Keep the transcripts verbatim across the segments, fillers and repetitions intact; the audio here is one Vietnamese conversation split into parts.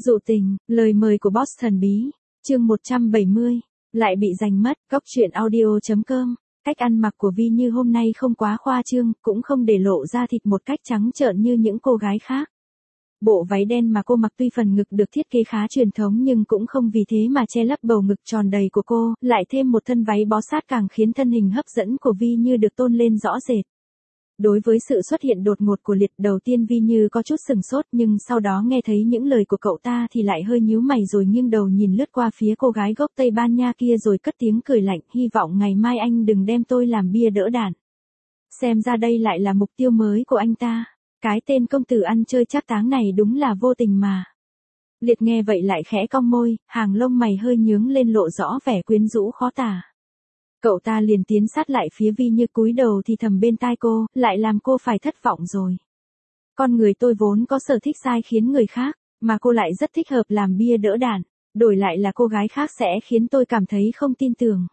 Dụ tình, lời mời của boss thần bí, chương một trăm bảy mươi, lại bị giành mất, góc truyện audio chấm com. Cách ăn mặc của Vi Như hôm nay không quá khoa trương, cũng không để lộ ra thịt một cách trắng trợn như những cô gái khác. Bộ váy đen mà cô mặc tuy phần ngực được thiết kế khá truyền thống nhưng cũng không vì thế mà che lấp bầu ngực tròn đầy của cô, lại thêm một thân váy bó sát càng khiến thân hình hấp dẫn của Vi Như được tôn lên rõ rệt. Đối với sự xuất hiện đột ngột của Liệt, đầu tiên Vi Như có chút sừng sốt nhưng sau đó nghe thấy những lời của cậu ta thì lại hơi nhíu mày rồi nghiêng đầu nhìn lướt qua phía cô gái gốc Tây Ban Nha kia rồi cất tiếng cười lạnh, hy vọng ngày mai anh đừng đem tôi làm bia đỡ đạn. Xem ra đây lại là mục tiêu mới của anh ta. Cái tên công tử ăn chơi trác táng này đúng là vô tình mà. Liệt nghe vậy lại khẽ cong môi, hàng lông mày hơi nhướng lên lộ rõ vẻ quyến rũ khó tả. Cậu ta liền tiến sát lại phía Vi Như cúi đầu thì thầm bên tai cô, lại làm cô phải thất vọng rồi. Con người tôi vốn có sở thích sai khiến người khác, mà cô lại rất thích hợp làm bia đỡ đạn, đổi lại là cô gái khác sẽ khiến tôi cảm thấy không tin tưởng.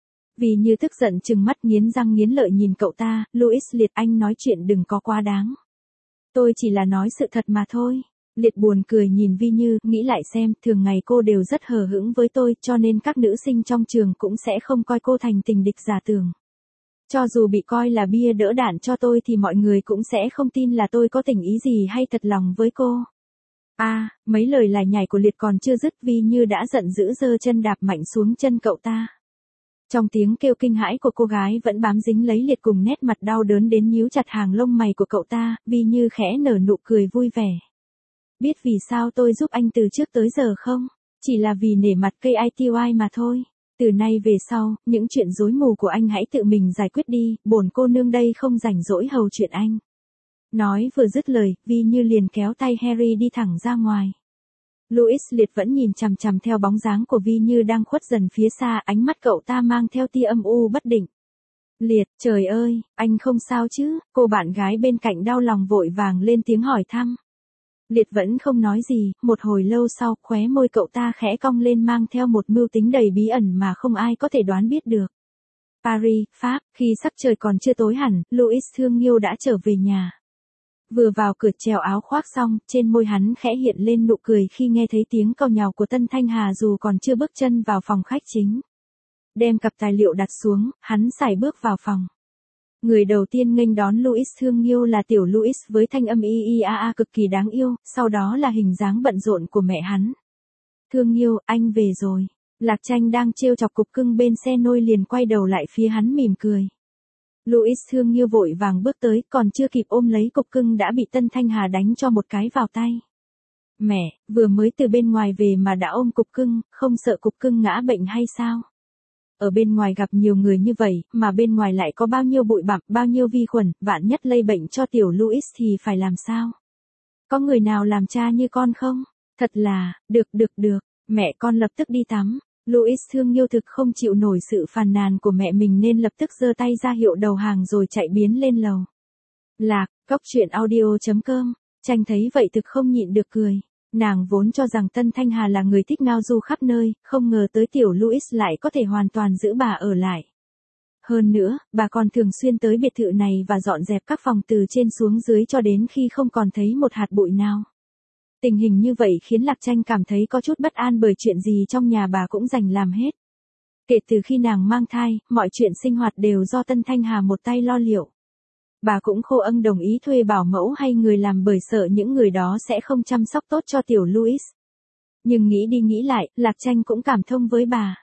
Vi Như tức giận trừng mắt nghiến răng nghiến lợi nhìn cậu ta, Louis Liệt anh nói chuyện đừng có quá đáng. Tôi chỉ là nói sự thật mà thôi. Liệt buồn cười nhìn Vi Như, nghĩ lại xem, thường ngày cô đều rất hờ hững với tôi, cho nên các nữ sinh trong trường cũng sẽ không coi cô thành tình địch giả tưởng. Cho dù bị coi là bia đỡ đạn cho tôi thì mọi người cũng sẽ không tin là tôi có tình ý gì hay thật lòng với cô. A, à, mấy lời lải nhải của Liệt còn chưa dứt, Vi Như đã giận dữ giơ chân đạp mạnh xuống chân cậu ta. Trong tiếng kêu kinh hãi của cô gái vẫn bám dính lấy Liệt cùng nét mặt đau đớn đến nhíu chặt hàng lông mày của cậu ta, Vi Như khẽ nở nụ cười vui vẻ. Biết vì sao tôi giúp anh từ trước tới giờ không? Chỉ là vì nể mặt ca i tê i mà thôi. Từ nay về sau, những chuyện rối mù của anh hãy tự mình giải quyết đi, bổn cô nương đây không rảnh rỗi hầu chuyện anh. Nói vừa dứt lời, Vi Như liền kéo tay Harry đi thẳng ra ngoài. Louis Liệt vẫn nhìn chằm chằm theo bóng dáng của Vi Như đang khuất dần phía xa, ánh mắt cậu ta mang theo tia âm u bất định. Liệt, trời ơi, anh không sao chứ? Cô bạn gái bên cạnh đau lòng vội vàng lên tiếng hỏi thăm. Liệt vẫn không nói gì, một hồi lâu sau, khóe môi cậu ta khẽ cong lên mang theo một mưu tính đầy bí ẩn mà không ai có thể đoán biết được. Paris, Pháp, khi sắc trời còn chưa tối hẳn, Louis thương yêu đã trở về nhà. Vừa vào cửa trèo áo khoác xong, trên môi hắn khẽ hiện lên nụ cười khi nghe thấy tiếng càu nhàu của Tân Thanh Hà dù còn chưa bước chân vào phòng khách chính. Đem cặp tài liệu đặt xuống, hắn sải bước vào phòng. Người đầu tiên nghênh đón Louis thương yêu là tiểu Louis với thanh âm y y a a cực kỳ đáng yêu, sau đó là hình dáng bận rộn của mẹ hắn. Thương yêu, anh về rồi. Lạc Tranh đang trêu chọc cục cưng bên xe nôi liền quay đầu lại phía hắn mỉm cười. Louis thương yêu vội vàng bước tới, còn chưa kịp ôm lấy cục cưng đã bị Tân Thanh Hà đánh cho một cái vào tay. Mẹ, vừa mới từ bên ngoài về mà đã ôm cục cưng, không sợ cục cưng ngã bệnh hay sao? Ở bên ngoài gặp nhiều người như vậy, mà bên ngoài lại có bao nhiêu bụi bặm, bao nhiêu vi khuẩn, vạn nhất lây bệnh cho tiểu Louis thì phải làm sao? Có người nào làm cha như con không? Thật là, được được được, mẹ con lập tức đi tắm. Louis thương yêu thực không chịu nổi sự phàn nàn của mẹ mình nên lập tức giơ tay ra hiệu đầu hàng rồi chạy biến lên lầu. Lạc, góc truyện audio chấm com, Tranh thấy vậy thực không nhịn được cười. Nàng vốn cho rằng Tân Thanh Hà là người thích ngao du khắp nơi, không ngờ tới tiểu Louis lại có thể hoàn toàn giữ bà ở lại. Hơn nữa, bà còn thường xuyên tới biệt thự này và dọn dẹp các phòng từ trên xuống dưới cho đến khi không còn thấy một hạt bụi nào. Tình hình như vậy khiến Lạc Tranh cảm thấy có chút bất an bởi chuyện gì trong nhà bà cũng dành làm hết. Kể từ khi nàng mang thai, mọi chuyện sinh hoạt đều do Tân Thanh Hà một tay lo liệu. Bà cũng khô âng đồng ý thuê bảo mẫu hay người làm bởi sợ những người đó sẽ không chăm sóc tốt cho tiểu Louis. Nhưng nghĩ đi nghĩ lại, Lạc Tranh cũng cảm thông với bà.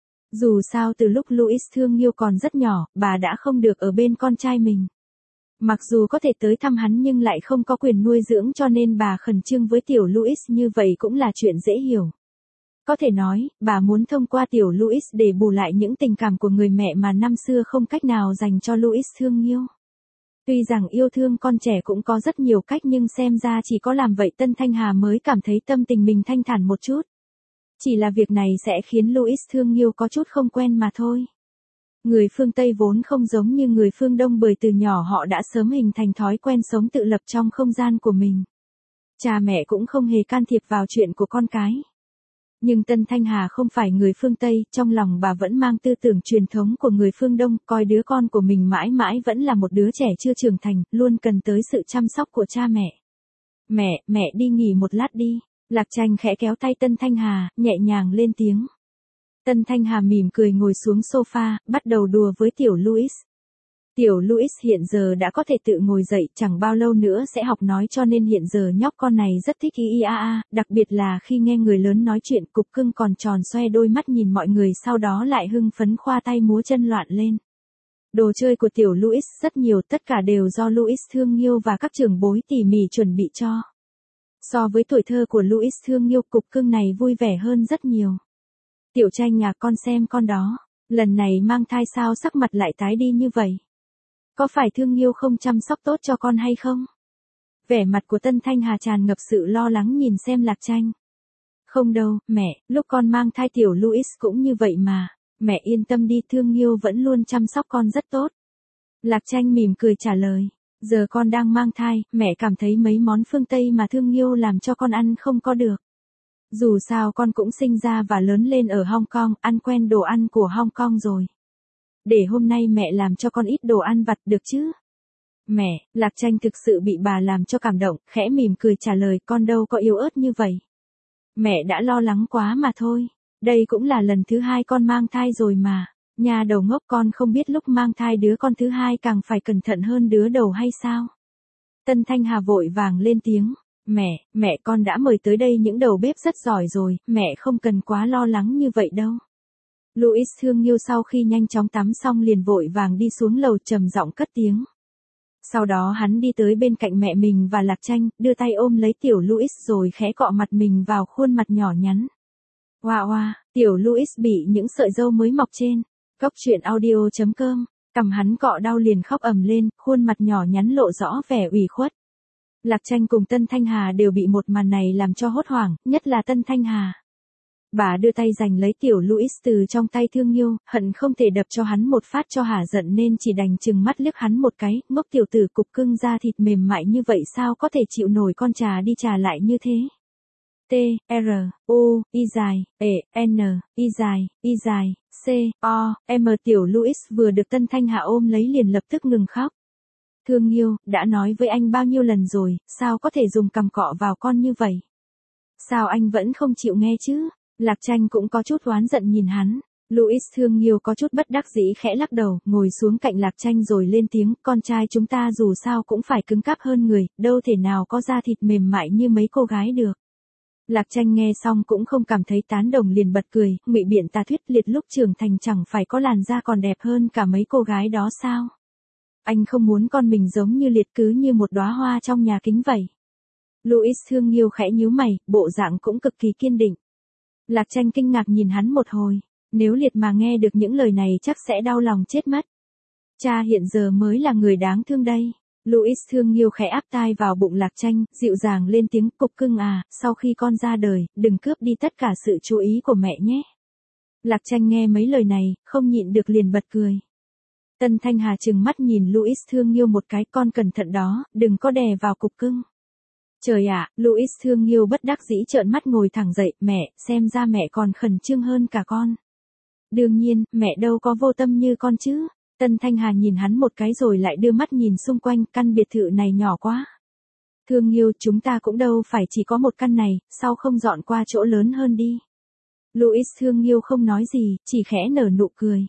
Dù sao từ lúc Louis thương yêu còn rất nhỏ, bà đã không được ở bên con trai mình. Mặc dù có thể tới thăm hắn nhưng lại không có quyền nuôi dưỡng cho nên bà khẩn trương với tiểu Louis như vậy cũng là chuyện dễ hiểu. Có thể nói, bà muốn thông qua tiểu Louis để bù lại những tình cảm của người mẹ mà năm xưa không cách nào dành cho Louis thương yêu. Tuy rằng yêu thương con trẻ cũng có rất nhiều cách nhưng xem ra chỉ có làm vậy Tân Thanh Hà mới cảm thấy tâm tình mình thanh thản một chút. Chỉ là việc này sẽ khiến Louis thương yêu có chút không quen mà thôi. Người phương Tây vốn không giống như người phương Đông bởi từ nhỏ họ đã sớm hình thành thói quen sống tự lập trong không gian của mình. Cha mẹ cũng không hề can thiệp vào chuyện của con cái. Nhưng Tân Thanh Hà không phải người phương Tây, trong lòng bà vẫn mang tư tưởng truyền thống của người phương Đông, coi đứa con của mình mãi mãi vẫn là một đứa trẻ chưa trưởng thành, luôn cần tới sự chăm sóc của cha mẹ. Mẹ, mẹ đi nghỉ một lát đi. Lạc Tranh khẽ kéo tay Tân Thanh Hà, nhẹ nhàng lên tiếng. Tân Thanh Hà mỉm cười ngồi xuống sofa, bắt đầu đùa với tiểu Louis. Tiểu Louis hiện giờ đã có thể tự ngồi dậy, chẳng bao lâu nữa sẽ học nói, cho nên hiện giờ nhóc con này rất thích y y a a, đặc biệt là khi nghe người lớn nói chuyện. Cục Cưng còn tròn xoe đôi mắt nhìn mọi người, sau đó lại hưng phấn khoa tay múa chân loạn lên. Đồ chơi của tiểu Louis rất nhiều, tất cả đều do Louis thương yêu và các trưởng bối tỉ mỉ chuẩn bị cho. So với tuổi thơ của Louis thương yêu, Cục Cưng này vui vẻ hơn rất nhiều. Tiểu Tranh à, con xem con đó, lần này mang thai sao sắc mặt lại tái đi như vậy? Có phải thương yêu không chăm sóc tốt cho con hay không? Vẻ mặt của Tân Thanh Hà tràn ngập sự lo lắng nhìn xem Lạc Tranh. Không đâu, mẹ, lúc con mang thai tiểu Louis cũng như vậy mà, mẹ yên tâm đi, thương yêu vẫn luôn chăm sóc con rất tốt. Lạc Tranh mỉm cười trả lời, giờ con đang mang thai, mẹ cảm thấy mấy món phương Tây mà thương yêu làm cho con ăn không có được. Dù sao con cũng sinh ra và lớn lên ở Hong Kong, ăn quen đồ ăn của Hong Kong rồi. Để hôm nay mẹ làm cho con ít đồ ăn vặt được chứ? Mẹ, Lạc Tranh thực sự bị bà làm cho cảm động, khẽ mỉm cười trả lời, con đâu có yếu ớt như vậy. Mẹ đã lo lắng quá mà thôi, đây cũng là lần thứ hai con mang thai rồi mà. Nhà đầu ngốc, con không biết lúc mang thai đứa con thứ hai càng phải cẩn thận hơn đứa đầu hay sao? Tân Thanh Hà vội vàng lên tiếng, mẹ, mẹ con đã mời tới đây những đầu bếp rất giỏi rồi, mẹ không cần quá lo lắng như vậy đâu. Louis thương yêu sau khi nhanh chóng tắm xong liền vội vàng đi xuống lầu trầm giọng cất tiếng. Sau đó hắn đi tới bên cạnh mẹ mình và Lạc Tranh, đưa tay ôm lấy tiểu Louis rồi khẽ cọ mặt mình vào khuôn mặt nhỏ nhắn. Hoa hoa, tiểu Louis bị những sợi râu mới mọc trên. Cốc truyện audio chấm com, cằm hắn cọ đau liền khóc ầm lên, khuôn mặt nhỏ nhắn lộ rõ vẻ ủy khuất. Lạc Tranh cùng Tân Thanh Hà đều bị một màn này làm cho hốt hoảng, nhất là Tân Thanh Hà. Bà đưa tay giành lấy tiểu Louis từ trong tay thương yêu, hận không thể đập cho hắn một phát cho hả giận nên chỉ đành chừng mắt liếc hắn một cái, ngốc tiểu tử Cục Cưng da thịt mềm mại như vậy sao có thể chịu nổi con trà đi trà lại như thế. T, R, U, Y dài, E, N, Y dài, Y dài, C, O, M tiểu Louis vừa được Tân Thanh Hà ôm lấy liền lập tức ngừng khóc. Thương yêu, đã nói với anh bao nhiêu lần rồi, sao có thể dùng cằm cọ vào con như vậy? Sao anh vẫn không chịu nghe chứ? Lạc Tranh cũng có chút oán giận nhìn hắn. Louis thương yêu có chút bất đắc dĩ khẽ lắc đầu, ngồi xuống cạnh Lạc Tranh rồi lên tiếng, con trai chúng ta dù sao cũng phải cứng cáp hơn người, đâu thể nào có da thịt mềm mại như mấy cô gái được. Lạc Tranh nghe xong cũng không cảm thấy tán đồng liền bật cười, ngụy biện tà thuyết, liệt lúc trưởng thành chẳng phải có làn da còn đẹp hơn cả mấy cô gái đó sao? Anh không muốn con mình giống như liệt, cứ như một đóa hoa trong nhà kính vậy. Louis thương yêu khẽ nhíu mày, bộ dạng cũng cực kỳ kiên định. Lạc Tranh kinh ngạc nhìn hắn một hồi, nếu liệt mà nghe được những lời này chắc sẽ đau lòng chết mất. Cha hiện giờ mới là người đáng thương đây. Louis thương yêu khẽ áp tai vào bụng Lạc Tranh, dịu dàng lên tiếng, Cục Cưng à, sau khi con ra đời, đừng cướp đi tất cả sự chú ý của mẹ nhé. Lạc Tranh nghe mấy lời này, không nhịn được liền bật cười. Tân Thanh Hà trừng mắt nhìn Louis thương yêu một cái, con cẩn thận đó, đừng có đè vào Cục Cưng. Trời ạ, Louis thương yêu bất đắc dĩ trợn mắt ngồi thẳng dậy, mẹ, xem ra mẹ còn khẩn trương hơn cả con. Đương nhiên, mẹ đâu có vô tâm như con chứ. Tân Thanh Hà nhìn hắn một cái rồi lại đưa mắt nhìn xung quanh, căn biệt thự này nhỏ quá. Thương yêu, chúng ta cũng đâu phải chỉ có một căn này, sao không dọn qua chỗ lớn hơn đi. Louis thương yêu không nói gì, chỉ khẽ nở nụ cười.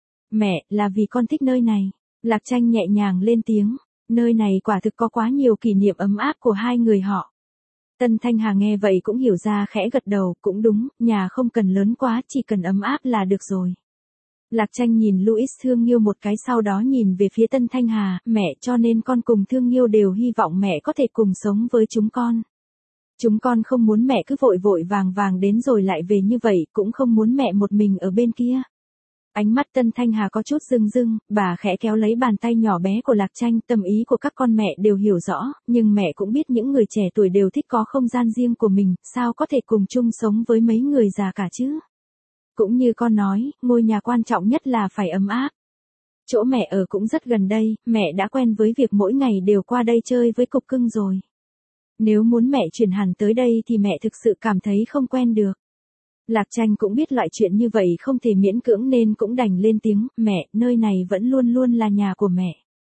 Mẹ, là vì con thích nơi này. Lạc Tranh nhẹ nhàng lên tiếng. Nơi này quả thực có quá nhiều kỷ niệm ấm áp của hai người họ. Tân Thanh Hà nghe vậy cũng hiểu ra khẽ gật đầu, cũng đúng, nhà không cần lớn quá, chỉ cần ấm áp là được rồi. Lạc Tranh nhìn Louis thương yêu một cái sau đó nhìn về phía Tân Thanh Hà, mẹ, cho nên con cùng thương yêu đều hy vọng mẹ có thể cùng sống với chúng con. Chúng con không muốn mẹ cứ vội vội vàng vàng đến rồi lại về như vậy, cũng không muốn mẹ một mình ở bên kia. Ánh mắt Tân Thanh Hà có chút rưng rưng, bà khẽ kéo lấy bàn tay nhỏ bé của Lạc Tranh, tâm ý của các con mẹ đều hiểu rõ, nhưng mẹ cũng biết những người trẻ tuổi đều thích có không gian riêng của mình, sao có thể cùng chung sống với mấy người già cả chứ? Cũng như con nói, ngôi nhà quan trọng nhất là phải ấm áp. Chỗ mẹ ở cũng rất gần đây, mẹ đã quen với việc mỗi ngày đều qua đây chơi với Cục Cưng rồi. Nếu muốn mẹ chuyển hẳn tới đây thì mẹ thực sự cảm thấy không quen được. Lạc Tranh cũng biết loại chuyện như vậy không thể miễn cưỡng nên cũng đành lên tiếng, mẹ, nơi này vẫn luôn luôn là nhà của mẹ.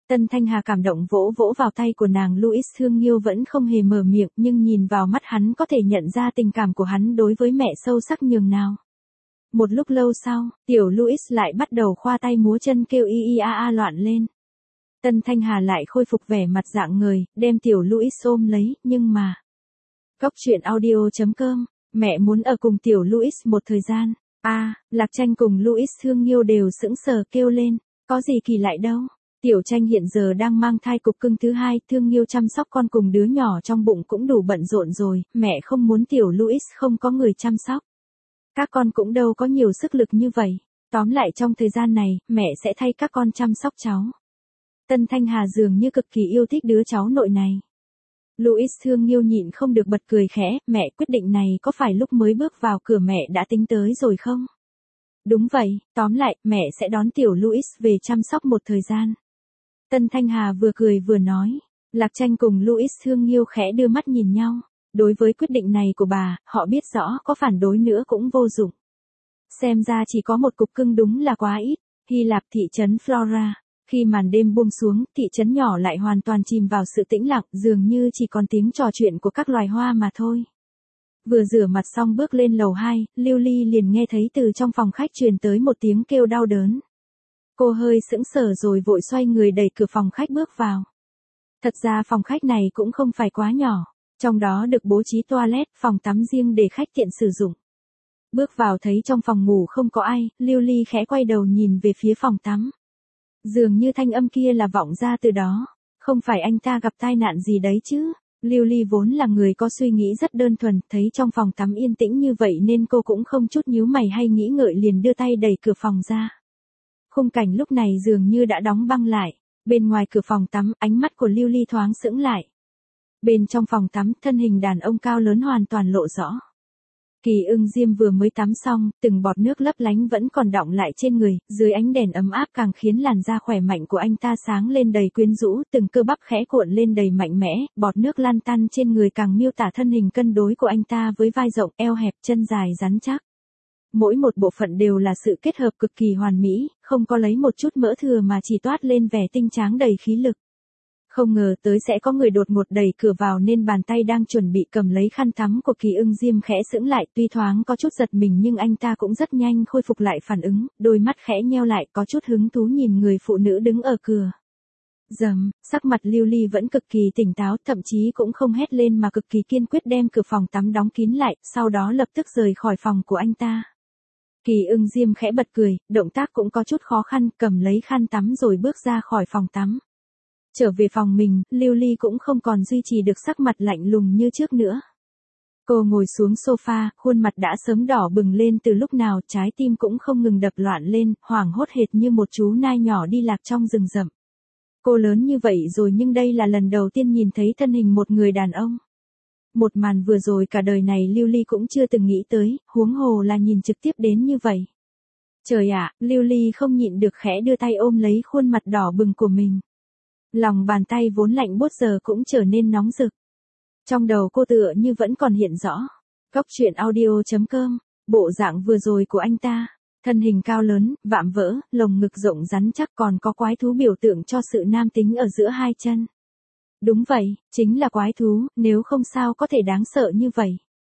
Tân Thanh Hà cảm động vỗ vỗ vào tay của nàng. Louis Thương Nghiêu vẫn không hề mở miệng, nhưng nhìn vào mắt hắn có thể nhận ra tình cảm của hắn đối với mẹ sâu sắc nhường nào. Một lúc lâu sau, tiểu Louis lại bắt đầu khoa tay múa chân kêu y y a a loạn lên. Tân Thanh Hà lại khôi phục vẻ mặt dạng người, đem tiểu Louis ôm lấy, nhưng mà... Cốc truyện audio chấm com, mẹ muốn ở cùng tiểu Louis một thời gian. A, à, Lạc Tranh cùng Louis Thương Nghiêu đều sững sờ kêu lên, có gì kỳ lại đâu. Tiểu Tranh hiện giờ đang mang thai cục cưng thứ hai, Thương Nghiêu chăm sóc con cùng đứa nhỏ trong bụng cũng đủ bận rộn rồi, mẹ không muốn tiểu Louis không có người chăm sóc. Các con cũng đâu có nhiều sức lực như vậy, tóm lại trong thời gian này, mẹ sẽ thay các con chăm sóc cháu. Tân Thanh Hà dường như cực kỳ yêu thích đứa cháu nội này. Louis Thương Nghiêu nhịn không được bật cười khẽ, mẹ quyết định này có phải lúc mới bước vào cửa mẹ đã tính tới rồi không? Đúng vậy, tóm lại, mẹ sẽ đón tiểu Louis về chăm sóc một thời gian. Tân Thanh Hà vừa cười vừa nói. Lạc Tranh cùng Louis Thương Nghiêu khẽ đưa mắt nhìn nhau. Đối với quyết định này của bà, họ biết rõ có phản đối nữa cũng vô dụng. Xem ra chỉ có một cục cưng đúng là quá ít. Hy Lạp thị trấn Flora. Khi màn đêm buông xuống, thị trấn nhỏ lại hoàn toàn chìm vào sự tĩnh lặng, dường như chỉ còn tiếng trò chuyện của các loài hoa mà thôi. Vừa rửa mặt xong bước lên lầu hai, Lưu Ly liền nghe thấy từ trong phòng khách truyền tới một tiếng kêu đau đớn. Cô hơi sững sờ rồi vội xoay người đẩy cửa phòng khách bước vào. Thật ra phòng khách này cũng không phải quá nhỏ, trong đó được bố trí toilet, phòng tắm riêng để khách tiện sử dụng. Bước vào thấy trong phòng ngủ không có ai, Lưu Ly khẽ quay đầu nhìn về phía phòng tắm. Dường như thanh âm kia là vọng ra từ đó, không phải anh ta gặp tai nạn gì đấy chứ. Lưu Ly vốn là người có suy nghĩ rất đơn thuần, thấy trong phòng tắm yên tĩnh như vậy nên cô cũng không chút nhíu mày hay nghĩ ngợi liền đưa tay đẩy cửa phòng ra. Khung cảnh lúc này dường như đã đóng băng lại, bên ngoài cửa phòng tắm, ánh mắt của Lưu Ly thoáng sững lại. Bên trong phòng tắm, thân hình đàn ông cao lớn hoàn toàn lộ rõ. Kỳ Ưng Diêm vừa mới tắm xong, từng bọt nước lấp lánh vẫn còn đọng lại trên người, dưới ánh đèn ấm áp càng khiến làn da khỏe mạnh của anh ta sáng lên đầy quyến rũ, từng cơ bắp khẽ cuộn lên đầy mạnh mẽ, bọt nước lan tăn trên người càng miêu tả thân hình cân đối của anh ta với vai rộng, eo hẹp, chân dài rắn chắc. Mỗi một bộ phận đều là sự kết hợp cực kỳ hoàn mỹ, không có lấy một chút mỡ thừa mà chỉ toát lên vẻ tinh tráng đầy khí lực. Không ngờ tới sẽ có người đột ngột đẩy cửa vào nên bàn tay đang chuẩn bị cầm lấy khăn tắm của Kỳ Ưng Diêm khẽ sững lại, tuy thoáng có chút giật mình nhưng anh ta cũng rất nhanh khôi phục lại phản ứng, đôi mắt khẽ nheo lại có chút hứng thú nhìn người phụ nữ đứng ở cửa. Dầm, sắc mặt Lưu Ly vẫn cực kỳ tỉnh táo, thậm chí cũng không hét lên mà cực kỳ kiên quyết đem cửa phòng tắm đóng kín lại, sau đó lập tức rời khỏi phòng của anh ta. Kỳ Ưng Diêm khẽ bật cười, động tác cũng có chút khó khăn, cầm lấy khăn tắm rồi bước ra khỏi phòng tắm. Trở về phòng mình, Lưu Ly cũng không còn duy trì được sắc mặt lạnh lùng như trước nữa. Cô ngồi xuống sofa, khuôn mặt đã sớm đỏ bừng lên từ lúc nào, trái tim cũng không ngừng đập loạn lên, hoảng hốt hệt như một chú nai nhỏ đi lạc trong rừng rậm. Cô lớn như vậy rồi nhưng đây là lần đầu tiên nhìn thấy thân hình một người đàn ông. Một màn vừa rồi cả đời này Lưu Ly cũng chưa từng nghĩ tới, huống hồ là nhìn trực tiếp đến như vậy. Trời ạ, Lưu Ly không nhịn được khẽ đưa tay ôm lấy khuôn mặt đỏ bừng của mình. Lòng bàn tay vốn lạnh buốt giờ cũng trở nên nóng rực. Trong đầu cô tựa như vẫn còn hiện rõ. Cốc truyện audio chấm com, bộ dạng vừa rồi của anh ta. Thân hình cao lớn, vạm vỡ, lồng ngực rộng rắn chắc còn có quái thú biểu tượng cho sự nam tính ở giữa hai chân. Đúng vậy, chính là quái thú, nếu không sao có thể đáng sợ như vậy.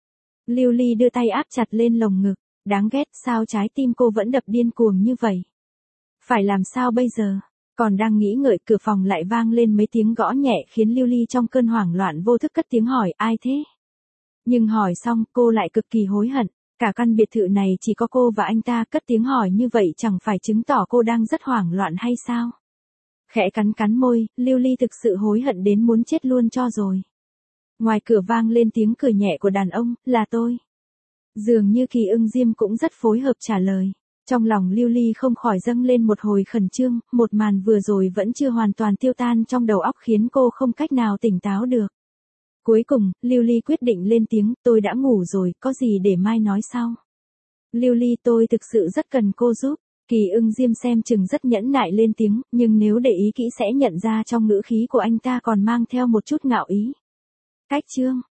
Lưu Ly đưa tay áp chặt lên lồng ngực, đáng ghét sao trái tim cô vẫn đập điên cuồng như vậy. Phải làm sao bây giờ? Còn đang nghĩ ngợi cửa phòng lại vang lên mấy tiếng gõ nhẹ khiến Lưu Ly trong cơn hoảng loạn vô thức cất tiếng hỏi ai thế? Nhưng hỏi xong cô lại cực kỳ hối hận, cả căn biệt thự này chỉ có cô và anh ta, cất tiếng hỏi như vậy chẳng phải chứng tỏ cô đang rất hoảng loạn hay sao? Khẽ cắn cắn môi, Lưu Ly thực sự hối hận đến muốn chết luôn cho rồi. Ngoài cửa vang lên tiếng cười nhẹ của đàn ông, là tôi. Dường như Kỳ Ưng Diêm cũng rất phối hợp trả lời. Trong lòng Lưu Ly không khỏi dâng lên một hồi khẩn trương, một màn vừa rồi vẫn chưa hoàn toàn tiêu tan trong đầu óc khiến cô không cách nào tỉnh táo được. Cuối cùng, Lưu Ly quyết định lên tiếng, tôi đã ngủ rồi, có gì để mai nói sau. Lưu Ly tôi thực sự rất cần cô giúp. Kỳ Ưng Diêm xem chừng rất nhẫn nại lên tiếng, nhưng nếu để ý kỹ sẽ nhận ra trong ngữ khí của anh ta còn mang theo một chút ngạo ý. Cách chương